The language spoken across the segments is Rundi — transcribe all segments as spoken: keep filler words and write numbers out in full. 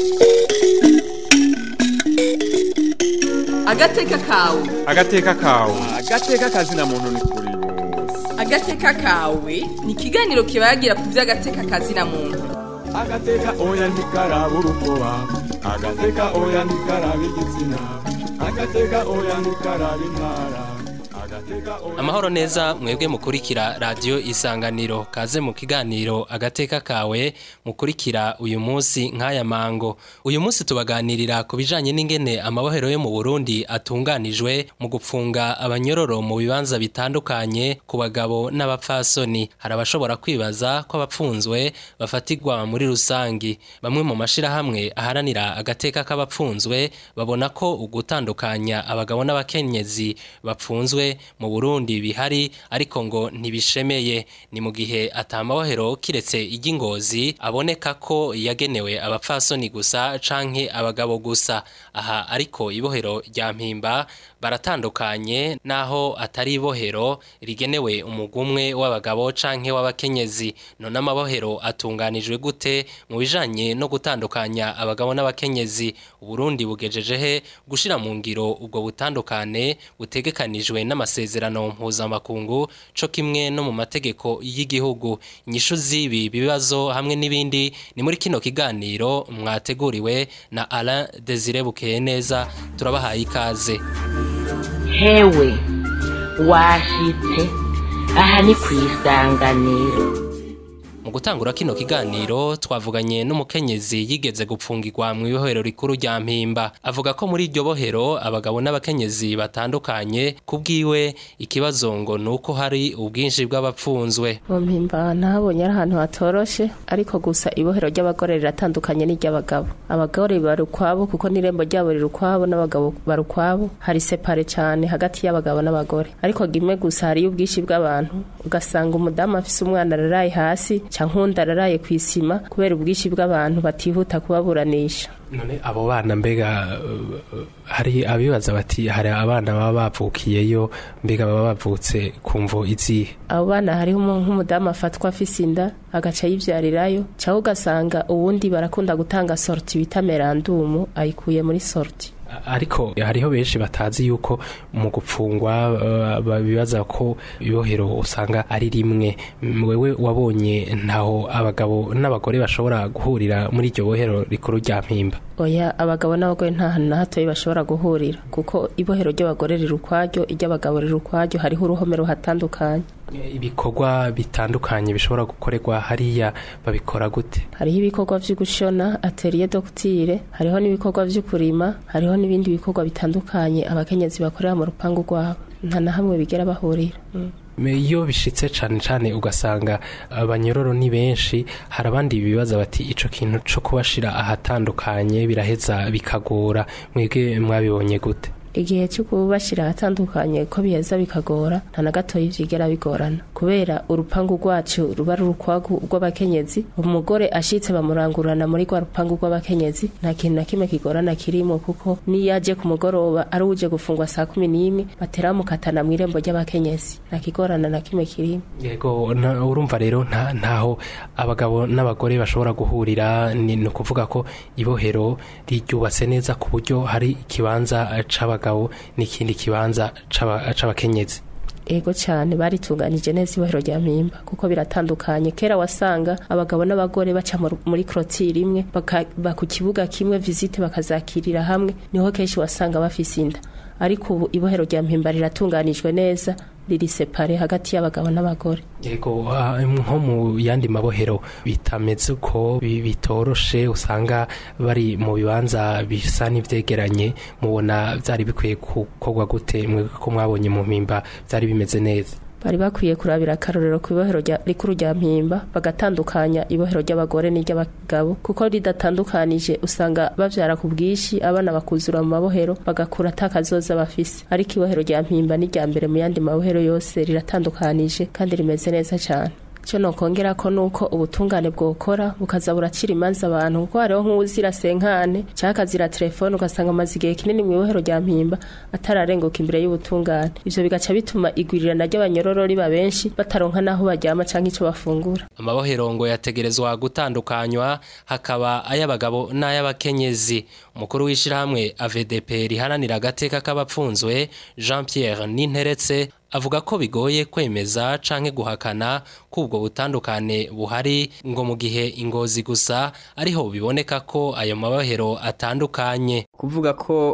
Agateka kawe. Agateka kawe. Agateka kazina muntu ni kuri bose. Agateka kawe ni ikiganiro kibagira ku vy'agateka kazina muntu. Agateka oya ntikaraba urukoba. Agateka oya ntikaraba igitsina. Agateka oya ntikaraba intara. Amahoro neza mwebwe mukurikira radio Isanganiro, kaze mu kiganiro Agateka kawe mukurikira uyu munsi nk'aya mango. Uyu munsi tubaganirira ku bijanye n'ingene amabohero yo mu Burundi atunganijwe mu gupfunga abanyororo mu bibanza bitandukanye ku bagabo n'abapfasoni. Hari abashobora kwibaza ko abapfunzwe bafatirwa muri rusangi. Bamwe mu mashirahamwe aharanira agateka k'abapfunzwe babona ko ugutandukanya abagabo n'abakenyezi bapfunzwe mu Burundi bihari ariko ngo ntibishemeye. Ni mu gihe atamabohero kiretse iry'Ingozi aboneka ko yagenewe abapfasoni gusa canke abagabo gusa. Aha ariko ibohero rya Mpimba baratandukanye naho atari ibohero rigenewe umugumwe w'abagabo canke w'abakenyezi. None amabohero atunganijwe gute mu bijanye no gutandukanya abagabo n'abakenyezi? Uburundi bugejeje he gushira mu ngiro ubwo butandukane butegekanijwe n'amasezerano mpuzamakungu co kimwe no mu mategeko y'igihugu? Inyishu z'ibi bibazo hamwe n'ibindi ni muri kino kiganiro mwateguriwe na Alain Desire Bukeyeneza. Turabahaye ikaze. Hewe washitse aha ni kw'isanganiro. Mu gutangura kino kiganiro twavuganye n'umukenyezi yigeze gupfungirwa mu ibohero rikuru rya Mpimba. Avuga ko muri iryo bohero abagabo n'abakenyezi batandukanye, kubwiwe ikibazo ngo nuko hari ubwinshi bw'abapfunzwe. Mu Mpimba nahabonye ari ahantu hatoroshe, ariko gusa ibohero ry'abagore riratandukanye n'iry'abagabo. Abagore bari ukwabo kuko n'irembo ryabo riri ukwabo, n'abagabo bari ukwabo. Hari separe cyane hagati y'abagabo n'abagore, ariko gimwe gusa hari ubwinshi bw'abantu. Ugasanga umudamu afise umwana araraye hasi cankunda araraye kwisima kubera ubwishi bw'abantu batihuta kubaburanisha. None abo bana mbega uh, hari abibaza bati hari abana baba bavukiyeyo, mbega baba bavutse kumvo izihe? Abo bana hariho nk'umudamu afatwa afise inda agaca yivyarirayo, caho ugasanga uwundi barakunda gutanga sorti bita merandumu ayikuye muri sorti. Ariko hariho benshi batazi yuko mu gupfungwa babibaza ko ibohero usanga ari rimwe. Wewe wabonye ntaho abagabo n'abagore bashobora guhurira muri iryo bohero rikuru rya Mpimba? Oya, abagabo n'abagore nta hantu na hatoyi bashobora guhurira kuko ibohero ry'abagore riri ukwaryo, iry'abagabo riri ukwaryo, hariho uruhome ruhatandukanye. Ibikorwa bitandukanye bishobora gukorerwa hariya babikora gute? Hariho ibikorwa vyo gushona atelier doctile, hariho n'ibikorwa vyo kurima, hariho n'ibindi bikorwa bitandukanye abakenyezi bakorera mu rupangu rwabo. Nta na hamwe bigera bahurira. Mm. Iyo bishitse cane cane ugasanga abanyororo ni benshi, hari abandi bibaza bati ico kintu co kubashira ahatandukanye biraheza bikagora. Mwebwe mwabibonye gute? Igihe cyo kubashira ahatandukanye ko biheza bikagora, nta na gato yivyigera bigorana kubera urupangu rwacu ruba rurukwagu rw'abakenyezi. Umugore ashitse bamurangurana muri rwa rupangu rw'abakenyezi, nta kintu na kimwe kigorana kirimo kuko niyaje ku mugoroba ari uje gufungwa saa kumi n'imwe batera mukatana mu irembo ry'abakenyezi, nta kigorana na kimwe kirimo. Yego, urumva rero nta ntaho abagabo n'abagore bashobora guhurira. Ni ukuvuga ko ibohero riryubatse neza ku buryo hari ikibanza c'abagabo n'ikindi kibanza c'abakenyezi. Ego cyane baritunganije neza ibohero rya Mpimba kuko biratandukanye. Kera wasanga abagabo n'abagore baca muri clôture imwe baka ku kibuga kimwe visite bakazakirira hamwe, niho kenshi wasanga bafise inda. Ariko ubu ibohero rya Mpimba riratunganijwe neza, riri separe hagati y'abagabo n'abagore. Yego, nko mu yandi mabohero bitameze ko bitoroshe, usanga bari mu bibanza bisa n'ivyegeranye, mubona vyari bikwiye gukorwa gute? Mwe ko mwabonye mu Mpimba vyari bimeze neza? Bari bakwiye kurabira akarorero ku ibohero rikuru rya Mpimba, bagatandukanya ibohero ry'abagore n'iry'abagabo kuko ridatandukanije usanga bavyara ku bwishi, abana bakuzura mu mabohero bagakura atakazoza bafise. Ariko ibohero rya Mpimba ni rya mbere mu yandi mabohero yose, riratandukanije kandi rimeze neza cyane. cyo nokongera ko nuko ubutungane bwokora bukaza buracira imanza abantu kuko hariho nk'uzira senkane cyaka zira telefone ugasanga amazi igihe kinini mu ibohero rya Mpimba atararenguka imbere y'ubutungane ivyo bigaca bituma igwirirana ry'abanyororo riba benshi bataronka naho baryama canke ico bafungura. Amabohero ngo yategerezwa gutandukanywa hakaba ay'abagabo n'ay'abakenyezi. Umukuru w'ishirahamwe A V D P riharanira agateka k'abapfunzwe Jean Pierre Ninteretse avuga ko bigoye kwemeza canke guhakana kubwo butandukane buhari ngo mu gihe ingozi gusa ariho biboneka ko ayo mabohero atandukanye. Kuvuga ko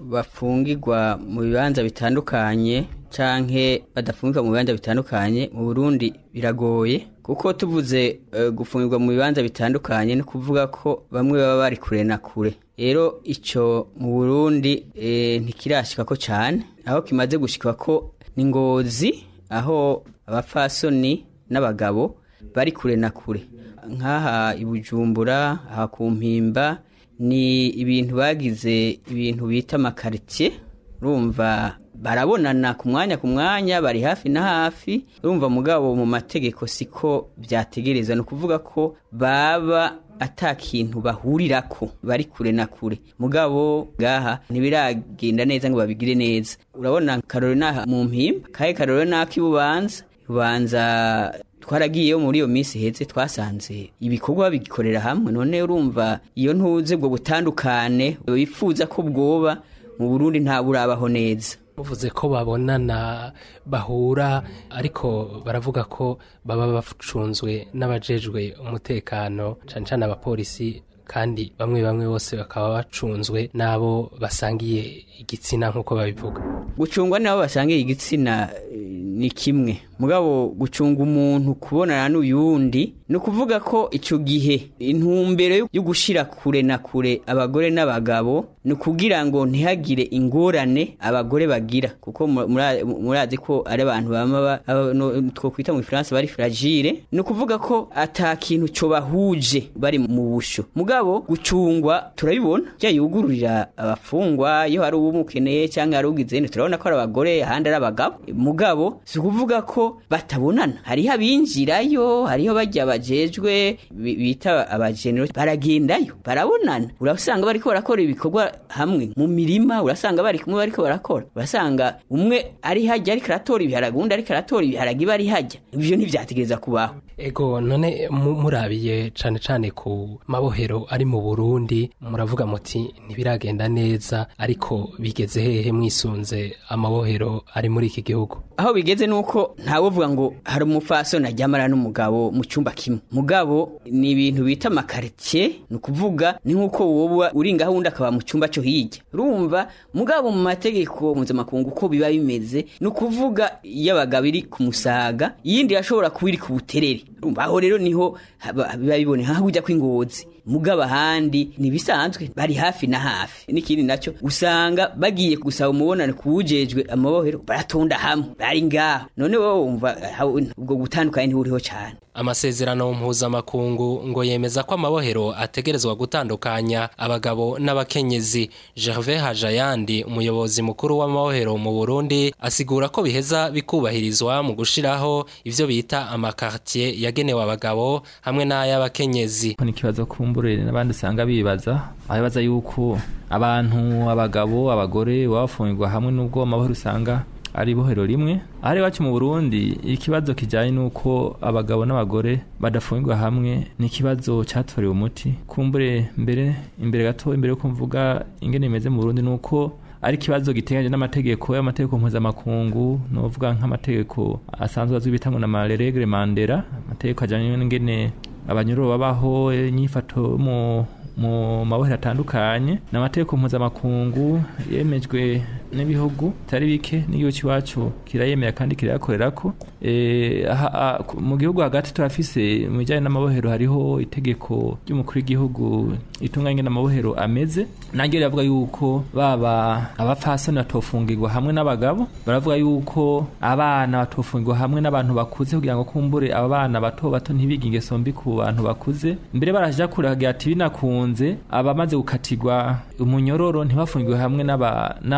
bafungirwa mu bibanza bitandukanye canke badafungirwa mu bibanza bitandukanye mu Burundi biragoye kuko tuvuze uh, gufungirwa mu bibanza bitandukanye no kuvuga ko bamwe baba bari kure na kure. Rero ico mu Burundi e, ntikirashika ko cyane aho kimaze gushika ko ningozi aho abafasoni n'abagabo bari kure na kure nkaha ibujumbura aha ku Mpimba ni ibintu bagize ibintu bita makaritier urumva barabonana ku mwanya ku mwanya bari hafi na hafi urumva mugabo mu mategeko siko byategereza no kuvuga ko baba atakintu bahurirako bari kure na kure mugabo gaha ntibiragenda neza ngo babigire neza urabona karore naha mu Mpimba kaye karore nakibubanza ubanza twaragiyeyo muri iyo minsi heze twasanze ibikorwa bigikorera hamwe none urumva iyo ntuze bwo butandukane bifuza ko bwoba mu Burundi nta burabaho neza. Muvuze ko babonana bahura ariko baravuga ko baba bacunzwe n'abajejwe umutekano cyane cyane abapolisi kandi bamwe bamwe bose bakaba bacunzwe nabo basangiye igitsina nkuko babivuga. Gucungwa nabo basangiye igitsina ni kimwe mugabo gucunga umuntu kubonana n'uyundi no kuvuga ko ico gihe intumbero yo gushira kure na kure abagore n'abagabo no kugira ngo ntihagire ingorane abagore bagira kuko murazi ko ari abantu bama two kwita mu France bari fragile no kuvuga ko atakintu cyo bahuje bari mu busho mugabo gucungwa turabibona cya yugururira abafungwa iyo hari ubumukeneye cyangwa ari ugize ne turabona ko ari abagore ahandi ari abagabo mugabo si kuvuga ko batabonana hariho abinjirayo hariho bajya bajejwe bita abagenero baragendayo barabonana urasanga bariko barakora ibikorwa hamwe mu mirima urasanga bari kumwe bariko barakora urasanga umwe ari hajya ari karatora ibiharage undi ari karatora ibiharage bari hajya ibyo ntivyategereza kubaho. Ego none murabiye cane cane ku mabohero ari mu Burundi muravuga muti ntibiragenda neza ariko bigeze hehe mwisunze amabohero ari muri iki gihugu? Aho bigeze nuko ntawe uvuga ngo hari umufaso najyamara n'umugabo mu cyumba kimwe mugabo ni ibintu bita makaritier no kuvuga ni nkuko wowe uri ngaho undi akaba mu cyumba cyo hirya urumva mugabo mu mategeko mpuzamakungu uko biba bimeze no kuvuga y'abagabo iri ku Musaga yindi yashobora kubiri ku Buterere urumva aho rero niho biba bibone haho ujya kwingozi mugabo ahandi nibisanzwe bari hafi na hafi n'ikindi naco usanga bagiye gusaba umubonano kuwujejwe amabohero baratonda hamwe bari ngaho none wowe wumva ubwo gutandukanye ntiburiho cyane. Amasezerano mpuzamakungu ngo yemeza ko amabohero ategerezwa gutandukanya abagabo n'abakenyezi. Gervais Hajayandi umuyobozi mukuru w'amabohero mu Burundi asigura ko biheza bikubahirizwa mu gushiraho ivyo bita amakartier yagenewe abagabo hamwe n'ay'abakenyezi. Ni kibazo kumbure n'abandi usanga bibaza abaza yuko abantu abagabo abagore bafungirwa hamwe n'ubwo amabohero usanga ari bohero rimwe ari wacu mu Burundi ikibazo kijanye nuko abagabo n'abagore badafungirwa hamwe ni kibazo cyatorewe umuti kumbure mbere imbere gato imbere yo kumvuga ingene imeze mu Burundi nuko ari kibazo giteganye n'amategeko y'amategeko mpuzamakungu novuga nk'amategeko asanzwe azwi bitangwa na Maregre Mandela amategeko ajanye n'ingene abanyororo babaho nyifato mu mu mabohero atandukanye n'amategeko mpuzamakungu yemejwe n'ibihugu tari bike n'igihugu cyacu kirayemera kandi kirayakorerako e, mu gihugu hagati turafise mu bijyanye n'amabohero hariho itegeko ry'umukuru w'igihugu itunganye n'amabohero ameze nange riravuga yuko baba abafasoni batofungirwa hamwe n'abagabo baravuga yuko abana batofungirwa hamwe n'abantu bakuze kugira ngo kumbure aba bana bato bato ntibige ingeso mbi ku bantu bakuze mbere baraja kuragira ati binakunze abamaze gukatirwa umunyororo ntibafungirwe hamwe n'aba n'abakije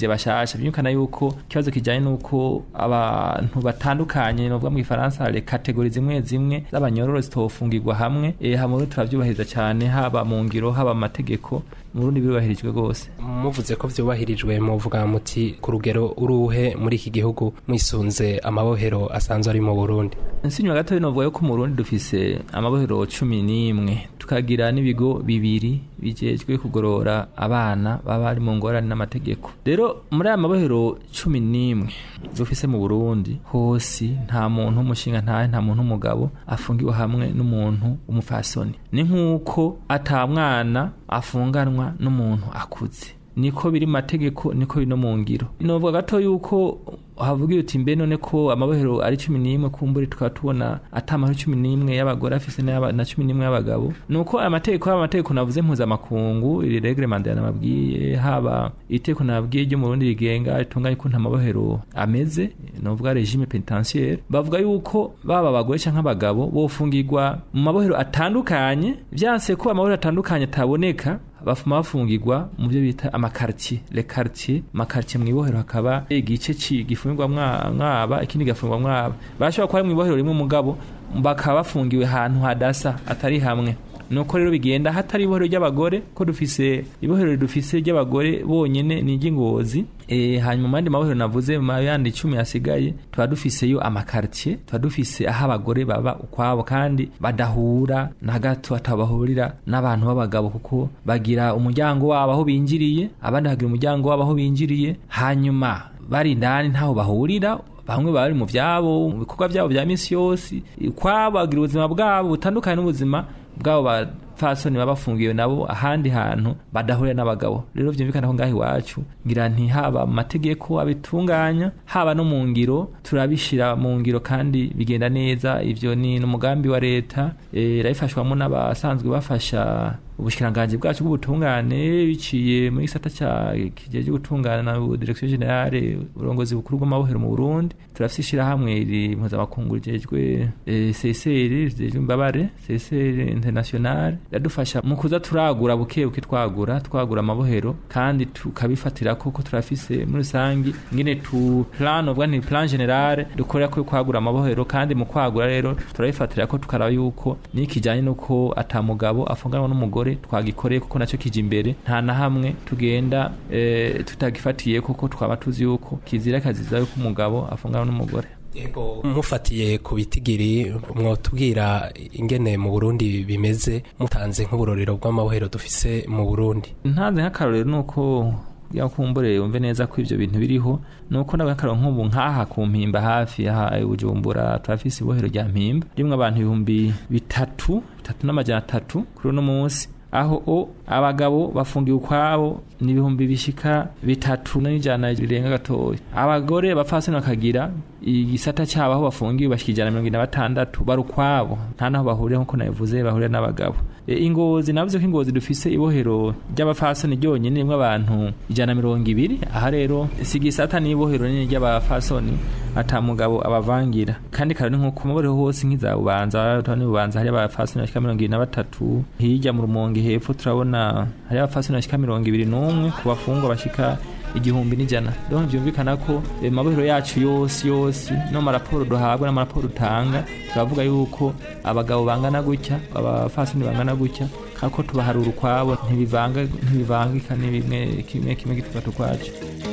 baje bashasha byumvikana yuko ikibazo kijanye nuko abantu batandukanye no vuga mu Faransa les catégories zimwe zimwe z'abanyororo zitofungirwa hamwe eh hamwe turavyubahiriza cyane haba mu ngiro haba amategeko mu Burundi birubahirijwe gose. Muvuze ko vyubahirijwe mu vuga muti ku rugero uruhe muri iki gihugu mwisunze amabohero asanzwe ari mu Burundi. Nsinywa gato no vuga ko mu Burundi dufise amabohero cumi n'imwe tukagira n'ibigo bibiri bijejwe kugorora abana baba ari mu ngorane n'amategeko. Rero muri aya mabohero cumi n'imwe dufise mu Burundi hose nta muntu umushinga nta nta muntu umugabo afungiwe hamwe n'umuntu umufasoni. Ni nkuko atamwana afunganwa n'umuntu akuze. Niko biri mategeko niko bino mu ngiro. Inovuga gato yuko havuga uti mbe none ko amabohero ari cumi n'imwe kumburi tukatubona atamahoro cumi n'imwe y'abagore afise na cumi n'imwe y'abagabo nuko amategeko y'amategeko navuze mpuza makungu iri reglement yanababwiye haba iteko nababwiye ryo mu Burundi rigenga itunganye ko nta mabohero ameze novuga regime pénitentiaire bavuga yuko baba abagore canke abagabo bofungirwa mu mabohero atandukanye vyanse ko amabohero atandukanye taboneka bafuma bafungirwa mu byo bita amakartier les quartiers makartier mwibohero hakaba igice ci gifungirwa mwaba ikindi gafungirwa mwaba bashobora kwa mwibohero rimwe mugabo bakaba bafungiwe ahantu hadasa atari hamwe nuko rero bigenda hatari ibohero ry'abagore ko dufise ibohero dufise ry'abagore bonyene ni ry'Ingozi eh hanyuma mandi mabohero navuze mu yandi icumi asigaye twa dufise yo amakartier twa dufise aho abagore baba ukwabo kandi badahura na gato atabahurira n'abantu b'abagabo kuko bagira umuryango wabo aho binjiriye abandi hagira umuryango wabo aho binjiriye hanyuma bari ndani ntaho bahurira bamwe bari mu vyabo mu bikorwa byabo bya misi yose kwabo bagira ubuzima bwabo butandukanye n'ubuzima bwabo bafasoni babafungiwe nabo ahandi hantu badahurira n'abagabo rero vyumvikana ko ngahi wacu ngira nti haba amategeko abitunganya haba no mu ngiro turabishira mu ngiro kandi bigenda neza ivyo ni umugambi wa leta eh rayifashwamo n'abasanzwe bafasha ubushikiranganje bwacu bw'ubutungane biciye muri gisata ca kijeje gutungana na direction generale urongozi bukuru bw'amabohero mu Burundi turafishira hamwe iri mpuza makungu rijejwe eh, C C R rijejwe mbabare C C R international yadufasha mu kuza turagura buke buke twagura twagura amabohero kandi tukabifatira koko turafise muri rusangi ngene tu plan of one plan general dukorera ko kwagura amabohero kandi mu kwagura rero turabifatira ko tukaraba yuko nikijanye nuko atamugabo afunganwa n'umugore twagikoreye kuko nacyo kije imbere nta na hamwe tugenda e, tutagifatiye kuko twaba tuzi yuko kizira kaziza yuko umugabo afungana n'umugore. Ego mufatiye ku bitigiri mwotubwira ingene mu Burundi bimeze mutanze nk'uburorero bw'amabohero dufise mu Burundi. Ntanze nk'akarorero nuko yakumbure umve neza ko ivyo bintu biriho nuko nabakaro nk'ubu nkaha ku Mpimba hafi aha Bujumbura turafise ibohero rya Mpimba rimwe abantu ibihumbi bitatu bitatu n'amajana atatu kuri no munsi aho o abagabo bafungiwe kwabo ni ibihumbi bishika bitatu n'ijana rirenga gatoya abagore bafasana bakagira igisata cyabo aho bafungiwe bashikijana mirongo ine na batandatu barukwabo nta naho bahurira nkuko nabivuze bahurira n'abagabo e, Ingozi navuze ko Ingozi dufise ibohero ry'abafasoni ryonyene rimwe abantu ijana mirongo ibiri aha rero sigisata ni ibohero nini ry'abafasoni atamugabo abavangira kandi kandi nkuko mubore hose nk'izabubanza tani bubanza hari abafasoni bashika mirongo ine na batatu hirya mu Rumonge hepfo turabona hari abafasoni bashika mirongo ibiri n'umwe ku bafungwa bashika igihumbi n'ijana donc byumvikana ko e, mabohero yacu yose yose no maraporo duhabwa na maraporo utanga turavuga yuko abagabo bangana gutya abafasoni bangana gutya kako tubaharura kwabo ntibivanga ntibivangika ni bimwe kimwe kimwe gitufata kwacu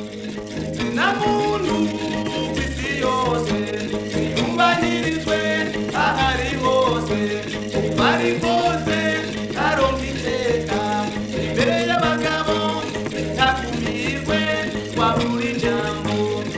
namuntu isi yose yumvanirizwe ahari hose bari hose arongiteka imbere y'abagabo takumirwe waburi jambo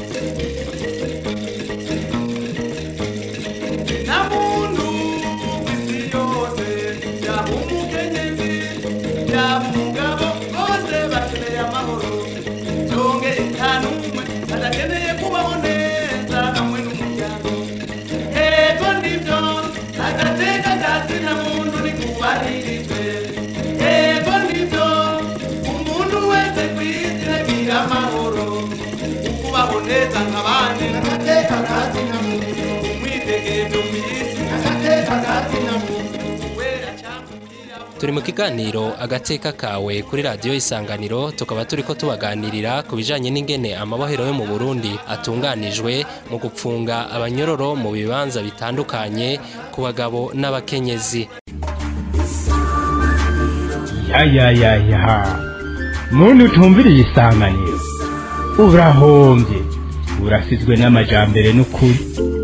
namuntu isi yose yabumukenyezi yabumugabo bose bakeneye amahoro jonge itanumwe adakeneye kubaho neza hamwe n'umuryango ego nivyo agateka kazina muntu ni kubaririjwe ego nivyo umuntu wese kw'isi agira amahoro ukubaho neza nk'abandi agateka kazina muntu umwidegemvyo kw'isi agateka kazina muntu wera cyangwa turi mu kiganiro agateka kawe kuri radiyo Isanganiro, tukaba turiko tubaganirira ku bijanye n'ingene amabohero yo mu Burundi atunganijwe mu gupfunga abanyororo mu bibanza bitandukanye ku bagabo n'abakenyezi. Ya ya ya ya muntu utumviriye Isanganiro urahombye, urasizwe n'amajambere n'ukuri.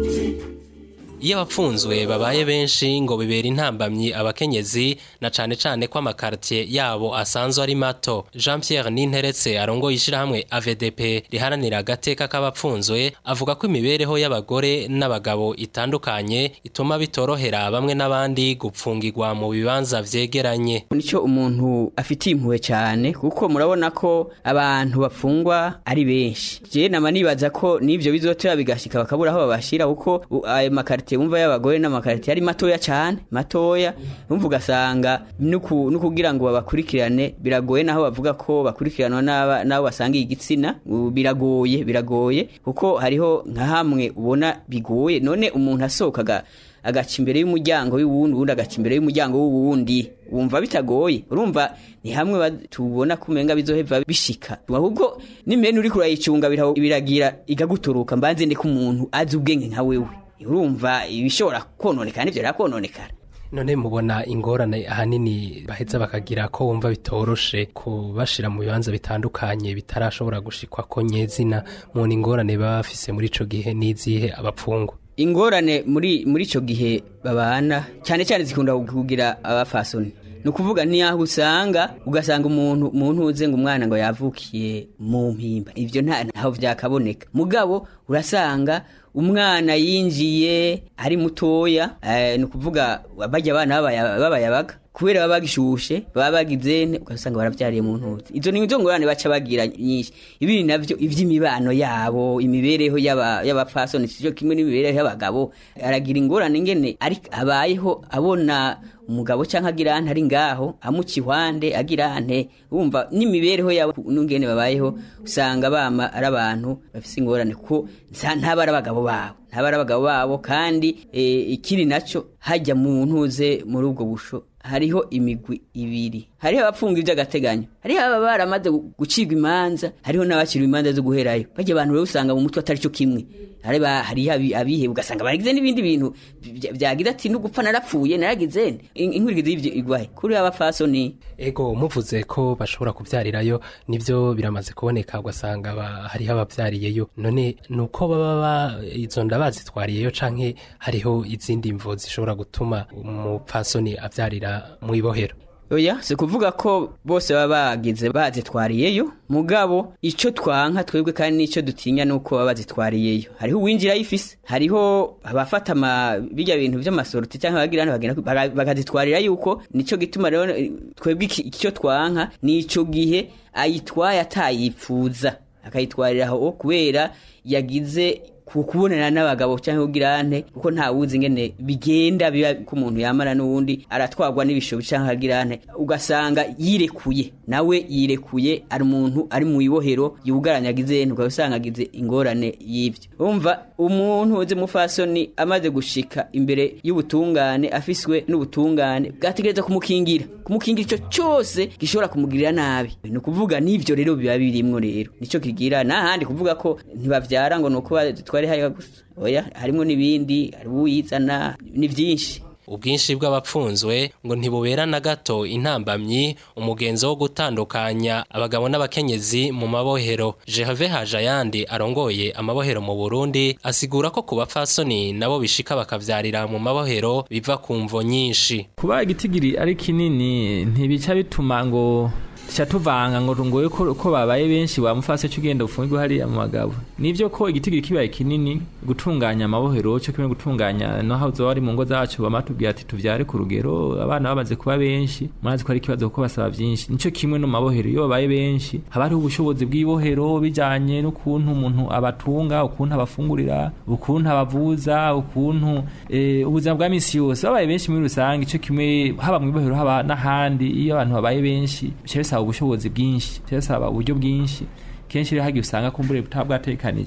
Iyo abapfunzwe babaye benshi ngo bibera intambamyi abakenyezi, na cane cane ko amakartie yabo asanzwe ari mato. Jean Pierre Ninteretse arongoye ishirahamwe A V D P riharanira agateka k'abapfunzwe, avuga ko imibereho y'abagore n'abagabo itandukanye ituma bitorohera bamwe n'abandi gupfungirwa mu bibanza vyegeranye. Nico umuntu afitiye impuhwe cyane, kuko murabona ko abantu bapfungwa ari benshi. Je nama nibaza ko nivyo bizotera bigashika bakabura aho babashira, kuko ayo makartie umva y'abagore n'amakarite ari matoya cyane matoya, umva ugasanga nuku nukugira ngo babakurikirane biragoye, naho bavuga ko bakurikiranwa n'aba nabo basangiye igitsina biragoye biragoye kuko hariho nka hamwe ubona bigoye. None umuntu asokaga agaca imbere y'umuryango w'uwundi uwundi agaca imbere y'umuryango w'uwundi, wumva bitagoye. Urumva ni hamwe tubona kumenga bizoheva bishika, ahubwo nimene uri kurayicunga biragira igaguturuka mbanze ndi ku muntu azi ubwenge nka wewe, urumva ibishobora kononekana ivyo rakononekana. None mubona ingorane ahanini baheza bakagira ko wumva bitoroshe kubashira mu bibanza bitandukanye bitarashobora gushikwa ko nyezina, mu ingorane bafise muri ico gihe nizihe abapfungwa? Ingorane muri muri ico gihe babana cyane cyane zikunda kugira abafasoni, nukuvuga ni aho usanga ugasanga umuntu umuntu uze ngo umwana ngo yavukiye mu mpimba, ivyo nta naho vyakaboneka. Mugabo urasanga umwana yinjiye ari mutoya, eh, nukuvuga bajya abana babayabaga kubera babagishushe babagizene, ugasanga baravyariye mu ntuzi. Izo ni ngorane baca bagira nyinshi. Ibi navyo ivy'imibano yabo, imibereho yaba y'abapfasoni cyo kimwe n'imibereho y'abagabo, aragira ingorane ngene ari abayeho abona umugabo canka agira ante ari ngaho amucihwande agira ante, umva n'imibereho yabo n'ungene babayeho usanga bama ari abantu bafise ingorane ko ntabara abagabo babo ntabara abagabo babo. Kandi e, ikiri naco hajya mu ntuze muri ubwo busho hariho imigwi ibiri, hariho abapfunga ivy'agateganyo, hariho ababara amaze gucirwa imanza, hariho n'abakirwa imanza zo guherayo. Bajye abantu rero usanga mu mutwe atari cyo kimwe, hariho hariho abihe ugasanga baragize n'ibindi bintu byagira ati n'ugupfa narapfuye naragize inkurikizi y'ivyo igwaye kuri abafasoni. Ego muvuze ko bashobora kuvyarirayo, nivyo biramaze kuboneka ugasanga hariho abavyariyeyo. None nuko baba izo ndabazi twariyeyo canke hariho izindi mvo zishobora gutuma umupfasoni avyarira mu ibohero? Oya, se kuvuga ko bose baba bagize bazitwariyeyo, mugabo ico twanka twebwe kandi nico dutinya nuko baba bazitwariyeyo. Hariho uwinjira yifise, hariho abafata ama bijya bintu vy'amasoroti cyangwa bagira bagenda bakazitwarira yuko nico gituma rero twebwe ico twanka nico gihe ayitwaye atayipfuza akayitwarira aho kubera yagize kubonana n'abagabo cyangwa ugirante, kuko nta wuzi ngene bigenda biba ku muntu yamara n'uwundi aratwagwa n'ibishobo cyangwa agirante, ugasanga yirekuye nawe yirekuye ari umuntu ari mu ibohero yugaranyagize ntugasanga agize ingorane y'ivyo. Umva umuntu uze mufasoni amaze gushika imbere y'ubutungane afiswe n'ubutungane bwategereza kumukingira kumukingira ico cyose gishobora kumugirira nabi. No kuvuga n'ivyo rero biba birimwo, rero nico kigira nahandi kuvuga ko ntibavyara ngo nuko twari haya gusa. Oya, harimo nibindi, hari uyizana ni vyinshi. Ubwinshi bw'abapfunzwe ngo ntibubera na gato intambamyi umugenzo wo gutandukanya abagabo n'abakenyezi mu mabohero. Gervais Hajayandi arongoye amabohero mu Burundi asigura ko ku bapfasoni nabo bishika bakavyarira mu mabohero biva ku mvo nyinshi. Kuba igitigiri ari kinini ntibica bituma ngo cyatuvanga ngo rungoye ko ko babaye benshi bamufase cyugenda ufungirwa hari mu magabo. Nivyo ko igitigiri kibaye kinini gutunganya amabohero cyo kimwe gutunganya no hazo ari mu ngo zacu bamatubwiye ati tuvyare ku rugero abana bamaze kuba benshi, murazi ko ari kibazo ko basaba byinshi. Nico kimwe no mabohero iyo babaye benshi haba ari ubushobozi bw'ibohero bijanye no kuntu umuntu abatunga, ukuntu abafungurira, ukuntu abavuza, ukuntu eh ubuzima bwa misi yose. Babaye benshi muri rusange ico kimwe haba mu ibohero haba n'ahandi iyo abantu babaye benshi bisaba ubushobozi bwinshi, bisaba uburyo bwinshi. Kenshi rero hagi usanga kumbure butabwatekanijwe.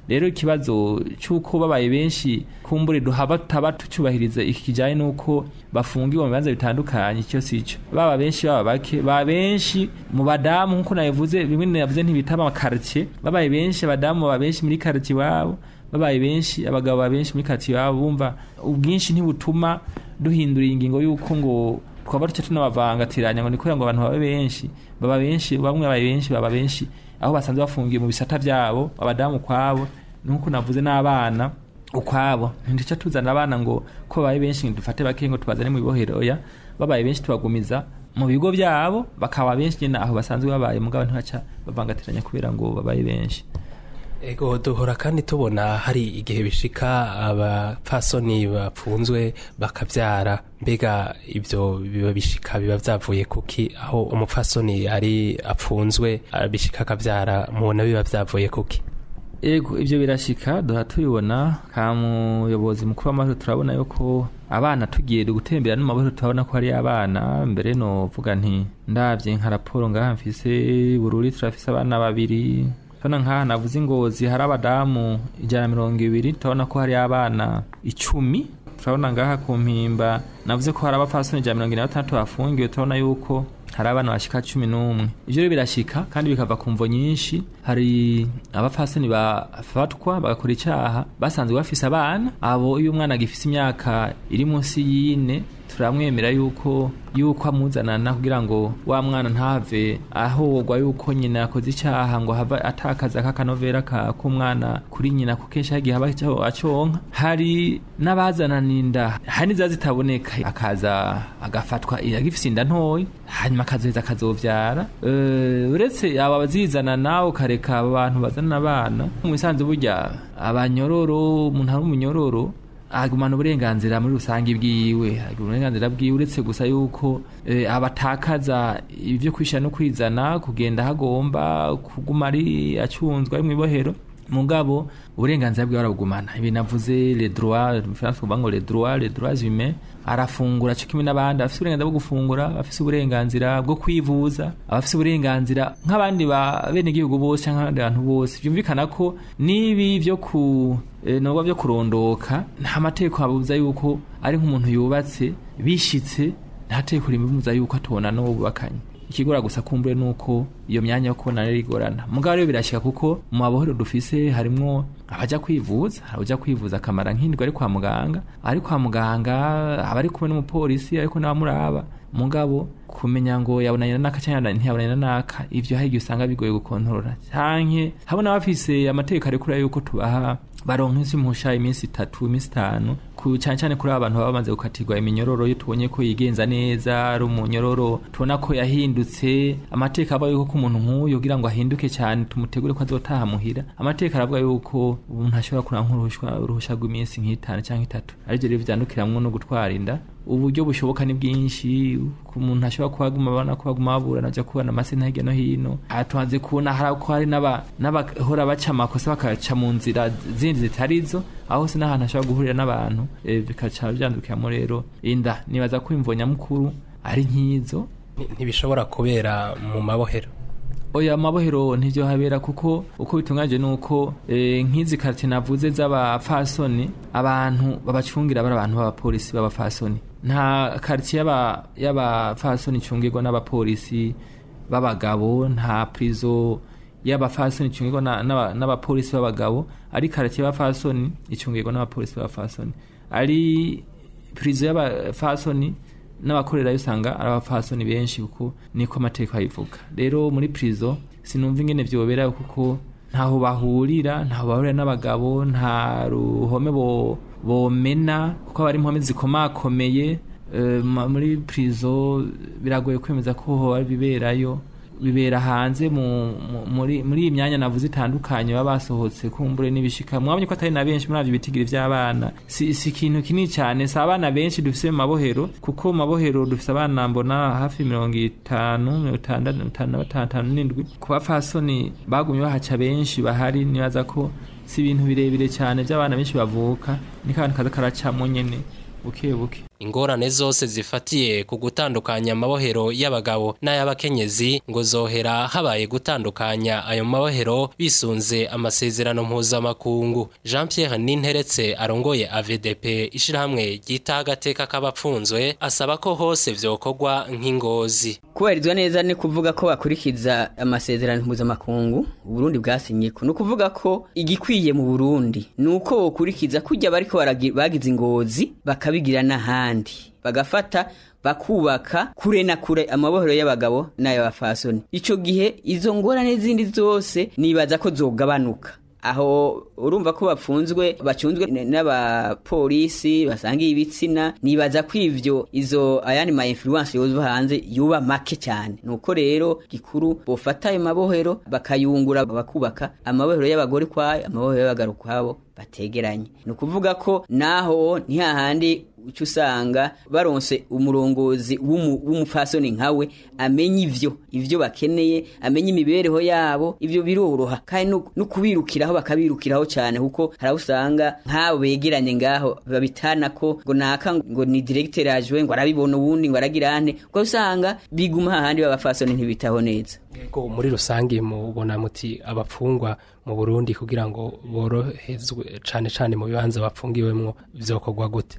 rero ikibazo cy'uko babaye benshi kumbure duhaba taba tucyubahiriza iki kijanye nuko bafungiwe mu bibanza bitandukanye cyo sico baba benshi baba bake baba benshi mu badamu nkuko navuze bimwe navuze ntibitama amakartie babaye benshi abadamu baba benshi muri quartier wabo babaye benshi abagabo baba benshi muri quartier wabo bumva ubwinshi ntibutuma duhindura ingingo yuko ngo twaba duce tunabavangatiranya ngo niko ngo abantu babe benshi baba benshi bamwe babaye benshi baba benshi aho basanzwe bafungiye mu bisata byabo abadamu kwabo nuko navuze n'abana ukwabo ndica tuzana abana ngo ko babaye benshi dufate bake ngo tubazane mu bibohero oya babaye benshi tubagumiza mu bigo byabo bakaba benshi nyine aho basanzwe babaye mugabo ntaca bavangatiranya kubera ngo babaye benshi. Ego duhora kandi tubona hari igihe bishika abapfasoni bapfunzwe bakavyara mbega ibyo biba bishika biba vyavuye kuki aho umupfasoni ari apfunzwe bishika akavyara mubona biba vyavuye kuki? Ego ivyo birashika duha tubibona ka muyobozi mukuru w'amahoro turabona yuko abana tugiye gutembera no maboro turabona ko hari abana mbere no vuga nti ndavye nka raporo ngaha mfise Bururi turafise abana babiri tona nka navuze ingozi hari abadamu ijana mirongo ibiri tubona ko hari abana icumi turabona ngaha ku mpimba navuze ko hari abafasoni ijana mirongo ine na batandatu bafungiwe tubona yuko hari abana bashika cumi n'umwe ivyo birashika kandi bikava ku mvo nyinshi hari abafasoni bafatwa bagakora icaha basanzwe bafise abana abo iyo umwana agifise imyaka iri munsi y'ine turamwemera yuko yuko amuzanana kugira ngo wa mwana ntave ahogwa yuko nyina yakoze icaha ngo hava atakaza kakanovera ka kumwana kuri nyina ko kenshi hagiye haba aconka hari n'abazananinda hani zazitaboneka akaza agafatwa agifise inda ntoyi hanyuma akazoheza akazovyara uh, uretse aba bazizana nawe kareka abantu bazana abana mu bisanzwe burya abanyororo umuntu ari umunyororo agumana uburenganzira muri rusange bwiwe uburenganzira bwiwe uretse gusa yuko e, abatakaza ibyo kwishana no kwizana kugenda hagomba kuguma ari acunzwe ari mu ibohero mugabo uburenganzira bwiwe arabugumana ibi navuze les droits France kubango les droits les droits humains arafungura cyo kimwe n'abandi afite uburenganzira bwo gufungura afite uburenganzira bwo kwivuza afite uburenganzira nk'abandi ba bene gihugu bose cyangwa abandi bantu bose byumvikana ko nibi byo ku e, nubwo byo kurondoka nta mateko abuza yuko ari nk'umuntu yubatse bishitse nta teko rimubuza yuko atona no bubakanye ikigora gusa kumbure nuko iyo myanya yo kubona rero igorana mugabo rero birashika kuko mu mabohero dufise harimwo abaja kwivuza abaja kwivuza kamara nk'indwa ari kwa muganga ari kwa muganga abari kumwe n'umupolisi ariko n'abamuraba mugabo kumenya ngo yabonanye naka cyangwa ntiyabonanye naka ivyo hari usanga bigoye gukontorora canke habona bafise amategeko arekura yuko tubaha baronke impusha iminsi itatu iminsi itanu ku cyane cyane kuri abantu baba bamaze gukatirwa iminyororo yo tubonye ko yigenza neza ari umunyororo tubona ko yahindutse amateka aba yuko umuntu nk'uyu kugira ngo ahinduke cyane tumutegure ko azotaha muhira amateka aravuga yuko umuntu ashobora kuranka uruhushwa uruhusha rw'iminsi nk'itanu cyangwa itatu ariko rero byandukiramwo no gutwara inda uburyo bushoboka ni bwinshi ku muntu ashobora kuhaguma abana ko baguma babura najya kubana amasena hirya no hino atuhanze kubona hari ko hari n'aba n'abahora baca amakosa bakaca mu nzira zindi zitarizo aho se n'ahantu ashobora guhurira n'abantu e, bikaca byandukiramo rero inda nibaza ko imvonya mukuru ari nkizo ntibishobora kubera mu mabohero oya mabohero ntivyo habera kuko uko bitungaje nuko e, nkizi karte navuze z'abafasoni abantu babacungira bari abantu b'abapolisi b'abafasoni nta karte yaba y'abafasoni cungirwa n'abapolisi b'abagabo nta prizo y'abafasoni cungirwa n'abapolisi b'abagabo ari karte y'abafasoni icungirwa n'abapolisi b'abafasoni ari prizo y'abafasoni n'abakorera usanga arabafasoni benshi kuko niko amateka ayivuga rero muri prison sinumva ingene vyobera kuko ntaho bahurira ntaho bahurira n'abagabo nta ruhome bo bomena kuko bari impome zikomakomeye uh, muri prison biragoye kwemeza ko ho biberayo bibera hanze mu muri muri imyanya navuze itandukanye baba basohotse kumbure nibishika mwabonye ko atari na benshi muri avyo bitigiri by'abana si, si kintu kinini cyane sa abana benshi dufise mu mabohero kuko mu mabohero dufise abana mbona hafi mirongo itanu mirongo itandatu n'indwi kuba fasoni bagumye bahaca benshi bahari nibaza ko si ibintu birebire cyane by'abana benshi bavuka ni kandi kaza karacamo nyene buke buke ingorane zose zifatiye ku gutandukanya amabohero y'abagabo n'ay'abakenyezi ngo zohera habaye gutandukanya ayo mabohero bisunze amasezerano mpuzamakungu. Jean Pierre Ninteretse arongoye A V D P ishirahamwe ryita agateka k'abapfunzwe asaba ko hose vyokorwa nk'ingozi. Kubahirizwa neza ni kuvuga ko bakurikiza amasezerano mpuzamakungu Burundi bwasinyiko. Ni kuvuga ko igikwiye mu Burundi nuko bokurikiza kujya bariko bagize ingozi bakabigira n'ahandi bagafata bakubaka kure na kure amabohero y'abagabo n'ay'abafasoni. Ico gihe izo ngorane zindi zose nibaza ko zogabanuka. Aho urumva ko bapfunzwe bacunzwe n'abapolisi basangiye ibitsina nibaza ko ivyo izo ayani ma influence yoza hanze yuba make cyane. Nuko rero gikuru bofata ayo mabohero bakayungura bakubaka amabohero y'abagore kwayo amabohero y'abagabo kwabo bategeranye. Nukuvuga ko naho ntihahandi ucu usanga baronse umurongozi w'umufasoni nkawe amenye ivyo ivyo bakeneye amenye imibereho yabo ivyo biroroha kandi no kubirukiraho bakabirukiraho cyane kuko harawusanga nk'abo begeranye ngaho babitana ko ngo naka ngo ni directeur ajwe ngo arabibona ubundi ngo aragirane ngo usanga biguma hahandi babafasoni ntibitaho neza. Ego muri rusangi mubona muti abapfungwa mu Burundi kugira ngo borohezwe cane cane mu bibanza bapfungiwemwo vyokorwa gute?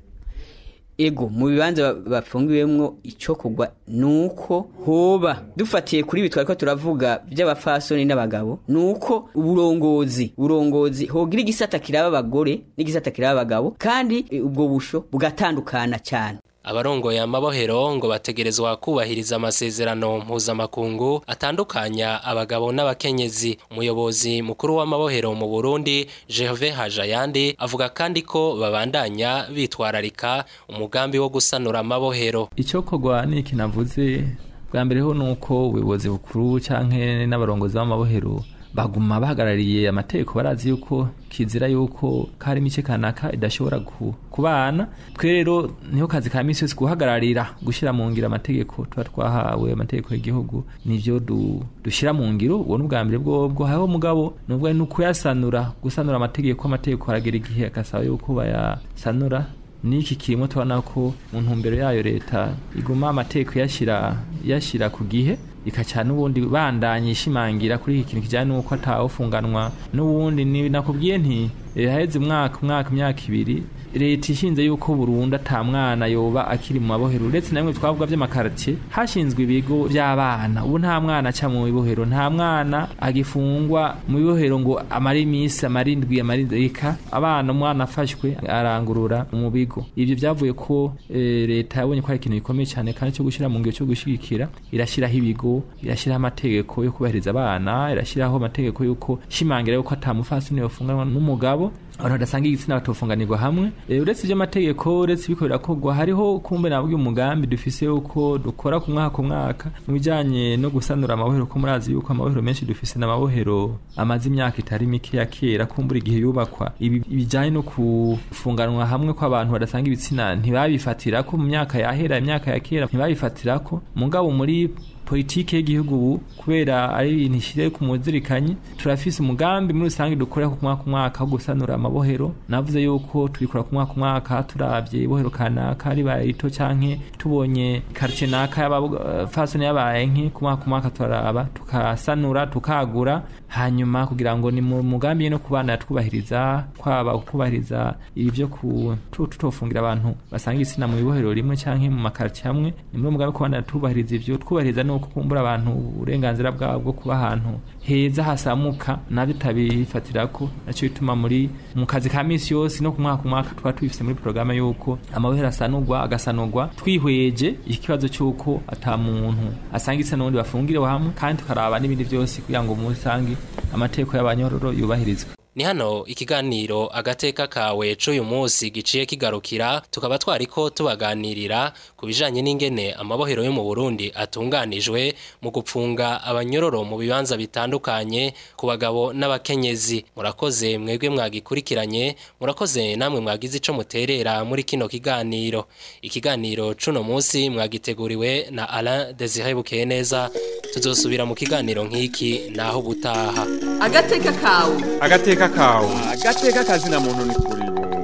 Ego mu bibanza bafungiwemwo ico kugwa nuko hoba dufatiye kuri bitwa ko turavuga by'abafasoni n'abagabo nuko uburongozi uburongozi hogira igisata kiraba abagore n'igisata kiraba abagabo kandi ubwo busho bugatandukana cyane. Abarongoye amabohero ngo bategerezwa kubahiriza amasezerano mpuzamakungu atandukanya abagabo n'abakenyezi. Umuyobozi mukuru w'amabohero mu Burundi Gervais Hajayandi avuga kandi ko babandanya bitwararika umugambi wo gusanura amabohero. Ico kogwa niki navuze bwa mbere ho nuko ubuyobozi bukuru canke n'abarongozi b'amabohero baguma bahagarariye amategeko barazi yuko kizira yuko kari mice kanaka idashobora kubana. Twe rero niho kazi ka misi yose guhagararira gushira mu ngiro amategeko tuba twahawe amategeko y'igihugu nivyo dushira mu ngiro. Ubwo n'ubwa mbere bwo bwo haho mugabo nubwo nuko yasanura gusanura amategeko amategeko aragera igihe akasaba yuko bayasanura. Niki kirimo tubona ko mu ntumbero yayo leta iguma amategeko yashira yashira ku gihe ikaca n'ubundi bandanye ishimangira kuri iki kintu kijanye nuko atawofunganwa n'ubundi ni nakubwiye nti haheze umwaka umwaka imyaka ibiri leta ishinze yuko Burundi ata mwana yoba akiri mu mabohero uretse namwe twavuga by'amakartie hashinzwe ibigo by'abana. Ubu nta mwana aca mu bibohero nta mwana agifungwa mu bibohero ngo amara imisi amarindwi amarindika abana umwana afashwe arangurura mu bigo. Ivyo byavuye ko e, leta yabonye ko ari ikintu gikomeye cyane kandi cyo gushira mu ngiro cyo gushigikira irashiraho ibigo irashiraho amategeko yo kubahiriza abana irashiraho amategeko yuko shimangira yuko atamufasini yofunganwa n'umugabo abantu badasanga igitsina batofunganirwa hamwe. E, uretse ivyo amategeko uretse bikorera kogwa hariho kumbe nabwo umugambi dufise uko dukora ku mwaka ku mwaka mu bijanye no gusanura amabohero ko murazi yuko amabohero menshi dufise n'amabohero amazi imyaka itari mike ya kera kumbura igihe yubakwa ibijanye no kufunganwa hamwe kwa abantu badasanga ibitsina ntibabifatira ko mu myaka yahera imyaka ya kera ntibabifatira ko mugabo muri politike y'igihugu ubu kubera ari ibintu ishire ku muzirikanye turafise umugambi muri rusange dukora ku mwaka mwaka wo gusanura amabohero. Navuze yuko turikora ku mwaka mwaka turavye ibohero kanaka ari barito canke tubonye quartier naka y'abafasoni yabaye nke ku mwaka mwaka turaraba tukasanura tukagura hanyuma kugira ngo ni mu mugambi no kubana twubahiriza kwaba kubahiriza ibyo ku tutofungira abantu basanga isina mu bibohero rimwe canke mu makartie hamwe ni mu mugambi kubana twubahiriza ivyo twubahiriza no kukumbura abantu uburenganzira bwabo bwo kuba ahantu heza hasamuka nabyo tabifatirako naco bituma muri mu kazi ka misi yose no ku mwaka mwaka twa twifise muri programme yuko amabohero asanurwa agasanurwa twihweje ikibazo cyuko ata muntu asanga isa n'undi bafungire hamwe kandi tukaraba n'ibindi byose kugira ngo musangi amateko y'abanyororo yubahirizwe. Ni hano ikiganiro agateka kawe c'uyu munsi giciye kigarukira tukaba twariko tubaganirira ku bijanye n'ingene amabohero yo mu Burundi atunganijwe mu gupfunga abanyororo mu bibanza bitandukanye ku bagabo n'abakenyezi. Murakoze mwebwe mwagikurikiranye, murakoze namwe mwagize ico muterera muri kino kiganiro. Ikiganiro cuno munsi mwagiteguriwe na Alain Désiré Bukeneza. Tuzosubira mu kiganiro nk'iki naho butaha. Agateka kawe agateka kawe agateka kazina muntu ni kuri bose.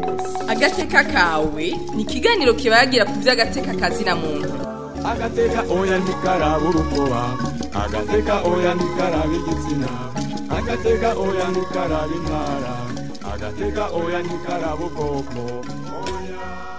agateka kawe ni ikiganiro kibagira ku by'agateka kazina muntu. Agateka oya ntikaraba urukoba, agateka oya ntikaraba igitsina, agateka oya ntikaraba intara, agateka oya ntikaraba ubwoko, oya.